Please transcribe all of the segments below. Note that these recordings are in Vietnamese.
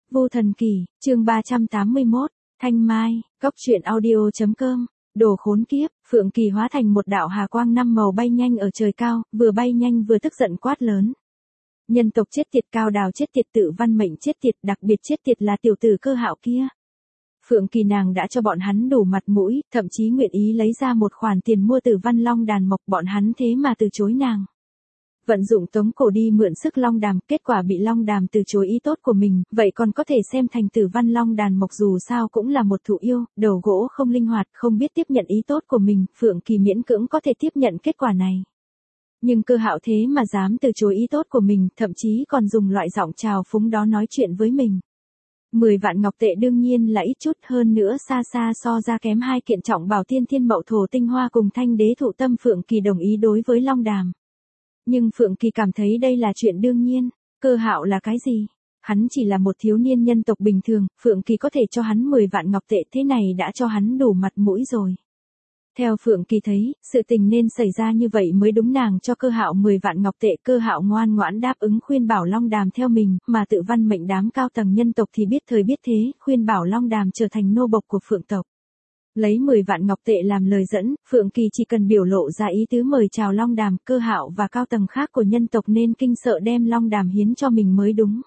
Vu Thần Kỳ, chương 381, Thanh Mai, Cốc truyện audio.com, đồ khốn kiếp, Phượng Kỳ hóa thành một đạo hà quang năm màu bay nhanh ở trời cao, vừa bay nhanh vừa tức giận quát lớn. Nhân tộc chết tiệt, Cao Đào chết tiệt, Tự Văn Mệnh chết tiệt, đặc biệt chết tiệt là tiểu tử Cơ Hạo kia. Phượng Kỳ nàng đã cho bọn hắn đủ mặt mũi, thậm chí nguyện ý lấy ra một khoản tiền mua Tử Văn Long Đàn Mộc, bọn hắn thế mà từ chối nàng. Vận dụng tống cổ đi mượn sức Long Đàm, kết quả bị Long Đàm từ chối ý tốt của mình, vậy còn có thể xem thành Tử Văn Long Đàn Mộc dù sao cũng là một thụ yêu, đầu gỗ không linh hoạt, không biết tiếp nhận ý tốt của mình, Phượng Kỳ miễn cưỡng có thể tiếp nhận kết quả này. Nhưng Cơ Hạo thế mà dám từ chối ý tốt của mình, thậm chí còn dùng loại giọng trào phúng đó nói chuyện với mình. 10 vạn ngọc tệ đương nhiên là ít chút, hơn nữa xa xa so ra kém hai kiện trọng bảo tiên thiên mậu thổ tinh hoa cùng thanh đế thụ tâm. Phượng Kỳ đồng ý đối với Long Đàm. Nhưng Phượng Kỳ cảm thấy đây là chuyện đương nhiên. Cơ Hạo là cái gì? Hắn chỉ là một thiếu niên nhân tộc bình thường, Phượng Kỳ có thể cho hắn 10 vạn ngọc tệ, thế này đã cho hắn đủ mặt mũi rồi. Theo Phượng Kỳ thấy, sự tình nên xảy ra như vậy mới đúng, nàng cho Cơ Hạo 10 vạn ngọc tệ, Cơ Hạo ngoan ngoãn đáp ứng khuyên bảo Long Đàm theo mình, mà Tự Văn Mệnh đám cao tầng nhân tộc thì biết thời biết thế, khuyên bảo Long Đàm trở thành nô bộc của Phượng tộc. Lấy 10 vạn ngọc tệ làm lời dẫn, Phượng Kỳ chỉ cần biểu lộ ra ý tứ mời chào Long Đàm, Cơ Hạo và cao tầng khác của nhân tộc nên kinh sợ đem Long Đàm hiến cho mình mới đúng.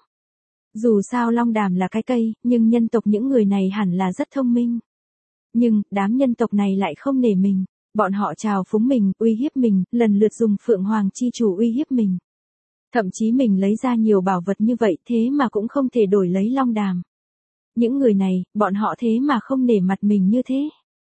Dù sao Long Đàm là cái cây, nhưng nhân tộc những người này hẳn là rất thông minh. Nhưng, đám nhân tộc này lại không nể mình, bọn họ trào phúng mình, uy hiếp mình, lần lượt dùng Phượng Hoàng chi chủ uy hiếp mình. Thậm chí mình lấy ra nhiều bảo vật như vậy thế mà cũng không thể đổi lấy Long Đàm. Những người này, bọn họ thế mà không nể mặt mình như thế.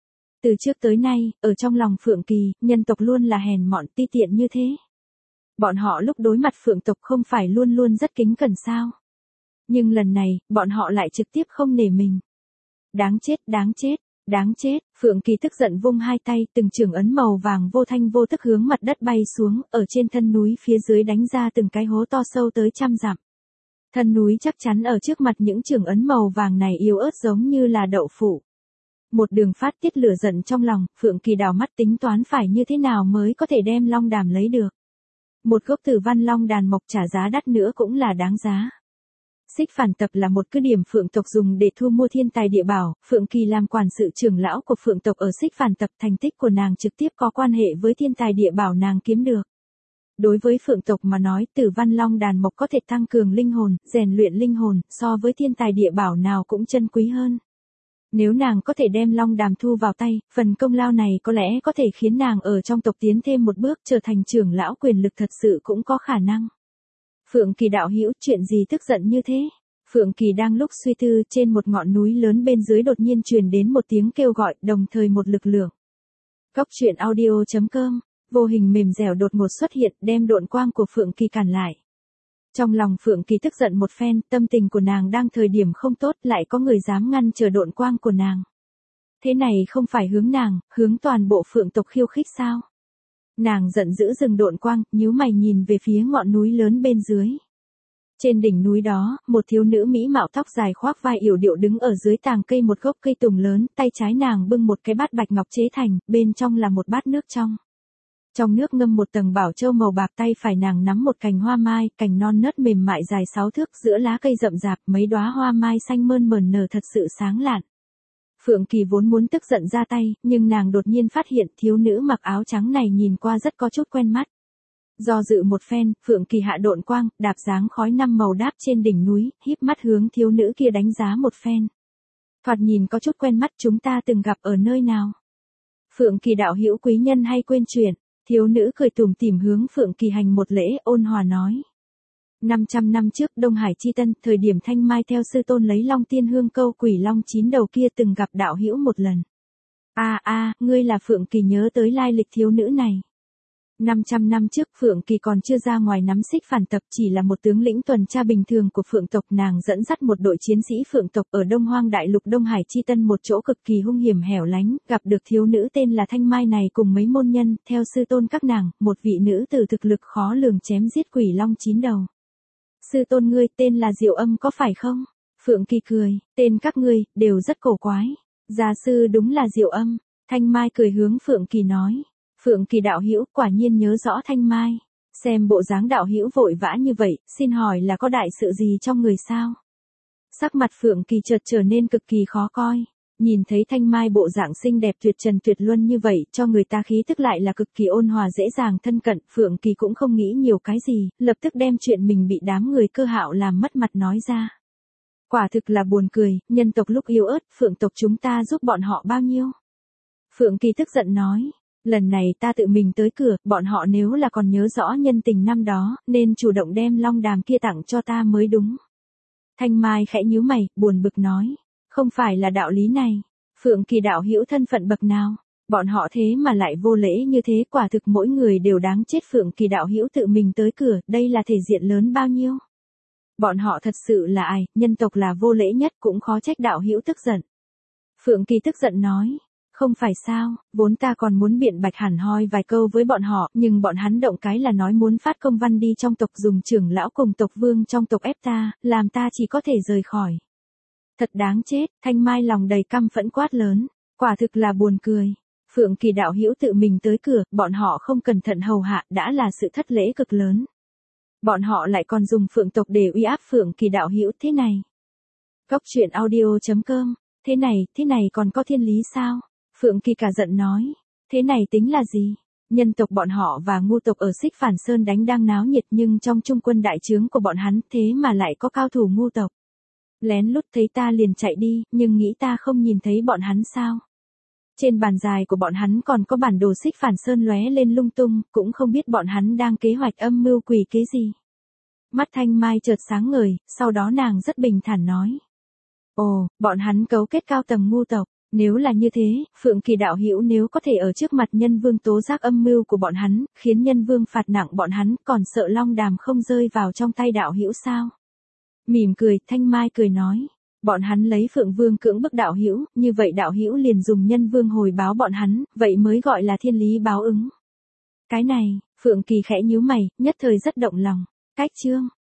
Từ trước tới nay, ở trong lòng Phượng Kỳ, nhân tộc luôn là hèn mọn ti tiện như thế. Bọn họ lúc đối mặt Phượng tộc không phải luôn luôn rất kính cẩn sao. Nhưng lần này, bọn họ lại trực tiếp không nể mình. Đáng chết, đáng chết. Đáng chết, Phượng Kỳ tức giận vung hai tay, từng chưởng ấn màu vàng vô thanh vô tức hướng mặt đất bay xuống, ở trên thân núi phía dưới đánh ra từng cái hố to sâu tới trăm dặm. Thân núi chắc chắn ở trước mặt những chưởng ấn màu vàng này yếu ớt giống như là đậu phụ. Một đường phát tiết lửa giận trong lòng, Phượng Kỳ đảo mắt tính toán phải như thế nào mới có thể đem Long Đàm lấy được. Một gốc Tử Văn Long Đàn Mộc trả giá đắt nữa cũng là đáng giá. Xích Phản Tập là một cứ điểm Phượng tộc dùng để thu mua thiên tài địa bảo, Phượng Kỳ làm quản sự trưởng lão của Phượng tộc ở Xích Phản Tập, thành tích của nàng trực tiếp có quan hệ với thiên tài địa bảo nàng kiếm được. Đối với Phượng tộc mà nói, Tử Văn Long Đàn Mộc có thể tăng cường linh hồn, rèn luyện linh hồn, so với thiên tài địa bảo nào cũng chân quý hơn. Nếu nàng có thể đem Long Đàm thu vào tay, phần công lao này có lẽ có thể khiến nàng ở trong tộc tiến thêm một bước, trở thành trưởng lão quyền lực thật sự cũng có khả năng. Phượng Kỳ đạo hữu, chuyện gì tức giận như thế? Phượng Kỳ đang lúc suy tư, trên một ngọn núi lớn bên dưới đột nhiên truyền đến một tiếng kêu gọi, đồng thời một lực lượng. Cốc truyện audio.com, vô hình mềm dẻo đột ngột xuất hiện, đem độn quang của Phượng Kỳ cản lại. Trong lòng Phượng Kỳ tức giận một phen, tâm tình của nàng đang thời điểm không tốt, lại có người dám ngăn trở độn quang của nàng. Thế này không phải hướng nàng, hướng toàn bộ Phượng tộc khiêu khích sao? Nàng giận dữ dừng độn quang, nhíu mày nhìn về phía ngọn núi lớn bên dưới. Trên đỉnh núi đó, một thiếu nữ mỹ mạo tóc dài khoác vai yểu điệu đứng ở dưới tàng cây một gốc cây tùng lớn, tay trái nàng bưng một cái bát bạch ngọc chế thành, bên trong là một bát nước trong. Trong nước ngâm một tầng bảo châu màu bạc, tay phải nàng nắm một cành hoa mai, cành non nớt mềm mại dài 6 thước, giữa lá cây rậm rạp, mấy đóa hoa mai xanh mơn mởn nở thật sự sáng lạn. Phượng Kỳ vốn muốn tức giận ra tay, nhưng nàng đột nhiên phát hiện thiếu nữ mặc áo trắng này nhìn qua rất có chút quen mắt. Do dự một phen, Phượng Kỳ hạ độn quang, đạp dáng khói năm màu đáp trên đỉnh núi, híp mắt hướng thiếu nữ kia đánh giá một phen. Thoạt nhìn có chút quen mắt, chúng ta từng gặp ở nơi nào? Phượng Kỳ đạo hữu quý nhân hay quên chuyện? Thiếu nữ cười tủm tỉm hướng Phượng Kỳ hành một lễ, ôn hòa nói. 500 năm trước, Đông Hải Chi Tân, thời điểm Thanh Mai theo sư tôn lấy Long Tiên Hương câu quỷ long 9 đầu kia từng gặp đạo hữu một lần. Ngươi là Phượng Kỳ nhớ tới lai lịch thiếu nữ này. 500 năm trước Phượng Kỳ còn chưa ra ngoài nắm Xích Phản Tập, chỉ là một tướng lĩnh tuần tra bình thường của Phượng tộc, nàng dẫn dắt một đội chiến sĩ Phượng tộc ở Đông Hoang Đại Lục Đông Hải Chi Tân, một chỗ cực kỳ hung hiểm hẻo lánh, gặp được thiếu nữ tên là Thanh Mai này cùng mấy môn nhân, theo sư tôn các nàng, một vị nữ tử thực lực khó lường chém giết quỷ long 9 đầu. Sư tôn ngươi tên là Diệu Âm có phải không? Phượng Kỳ cười, tên các ngươi đều rất cổ quái. Gia sư đúng là Diệu Âm. Thanh Mai cười hướng Phượng Kỳ nói. Phượng Kỳ đạo hữu quả nhiên nhớ rõ Thanh Mai. Xem bộ dáng đạo hữu vội vã như vậy, xin hỏi là có đại sự gì trong người sao? Sắc mặt Phượng Kỳ chợt trở nên cực kỳ khó coi. Nhìn thấy Thanh Mai bộ dạng xinh đẹp tuyệt trần tuyệt luân như vậy, cho người ta khí tức lại là cực kỳ ôn hòa dễ dàng thân cận, Phượng Kỳ cũng không nghĩ nhiều cái gì, lập tức đem chuyện mình bị đám người Cơ Hạo làm mất mặt nói ra. Quả thực là buồn cười, nhân tộc lúc yếu ớt, Phượng tộc chúng ta giúp bọn họ bao nhiêu? Phượng Kỳ tức giận nói, lần này ta tự mình tới cửa, bọn họ nếu là còn nhớ rõ nhân tình năm đó, nên chủ động đem long đàm kia tặng cho ta mới đúng. Thanh Mai khẽ nhíu mày, buồn bực nói, không phải là đạo lý này. Phượng Kỳ đạo hữu thân phận bậc nào, bọn họ thế mà lại vô lễ như thế, quả thực mỗi người đều đáng chết. Phượng Kỳ đạo hữu tự mình tới cửa, đây là thể diện lớn bao nhiêu? Bọn họ thật sự là ai, nhân tộc là vô lễ nhất, cũng khó trách đạo hữu tức giận. Phượng Kỳ tức giận nói, không phải sao, vốn ta còn muốn biện bạch hẳn hoi vài câu với bọn họ, nhưng bọn hắn động cái là nói muốn phát công văn đi trong tộc dùng trưởng lão cùng tộc vương trong tộc ép ta, làm ta chỉ có thể rời khỏi. Thật đáng chết, Thanh Mai lòng đầy căm phẫn quát lớn, quả thực là buồn cười. Phượng Kỳ đạo hữu tự mình tới cửa, bọn họ không cẩn thận hầu hạ đã là sự thất lễ cực lớn. Bọn họ lại còn dùng Phượng tộc để uy áp Phượng Kỳ đạo hữu thế này. Cốc truyện audio.com, thế này còn có thiên lý sao? Phượng Kỳ cả giận nói, thế này tính là gì? Nhân tộc bọn họ và ngu tộc ở Xích Phản Sơn đánh đang náo nhiệt, nhưng trong trung quân đại trướng của bọn hắn thế mà lại có cao thủ ngu tộc. Lén lút thấy ta liền chạy đi, nhưng nghĩ ta không nhìn thấy bọn hắn sao? Trên bàn dài của bọn hắn còn có bản đồ Xích Phản Sơn lóe lên lung tung, cũng không biết bọn hắn đang kế hoạch âm mưu quỷ kế gì. Mắt Thanh Mai chợt sáng ngời, sau đó nàng rất bình thản nói. Ồ, bọn hắn cấu kết cao tầng ngu tộc. Nếu là như thế, Phượng Kỳ đạo hữu nếu có thể ở trước mặt nhân vương tố giác âm mưu của bọn hắn, khiến nhân vương phạt nặng bọn hắn, còn sợ long đàm không rơi vào trong tay đạo hữu sao? Mỉm cười, Thanh Mai cười nói, bọn hắn lấy Phượng Vương cưỡng bức đạo hữu, như vậy đạo hữu liền dùng nhân vương hồi báo bọn hắn, vậy mới gọi là thiên lý báo ứng. Cái này, Phượng Kỳ khẽ nhíu mày, nhất thời rất động lòng. Cách chương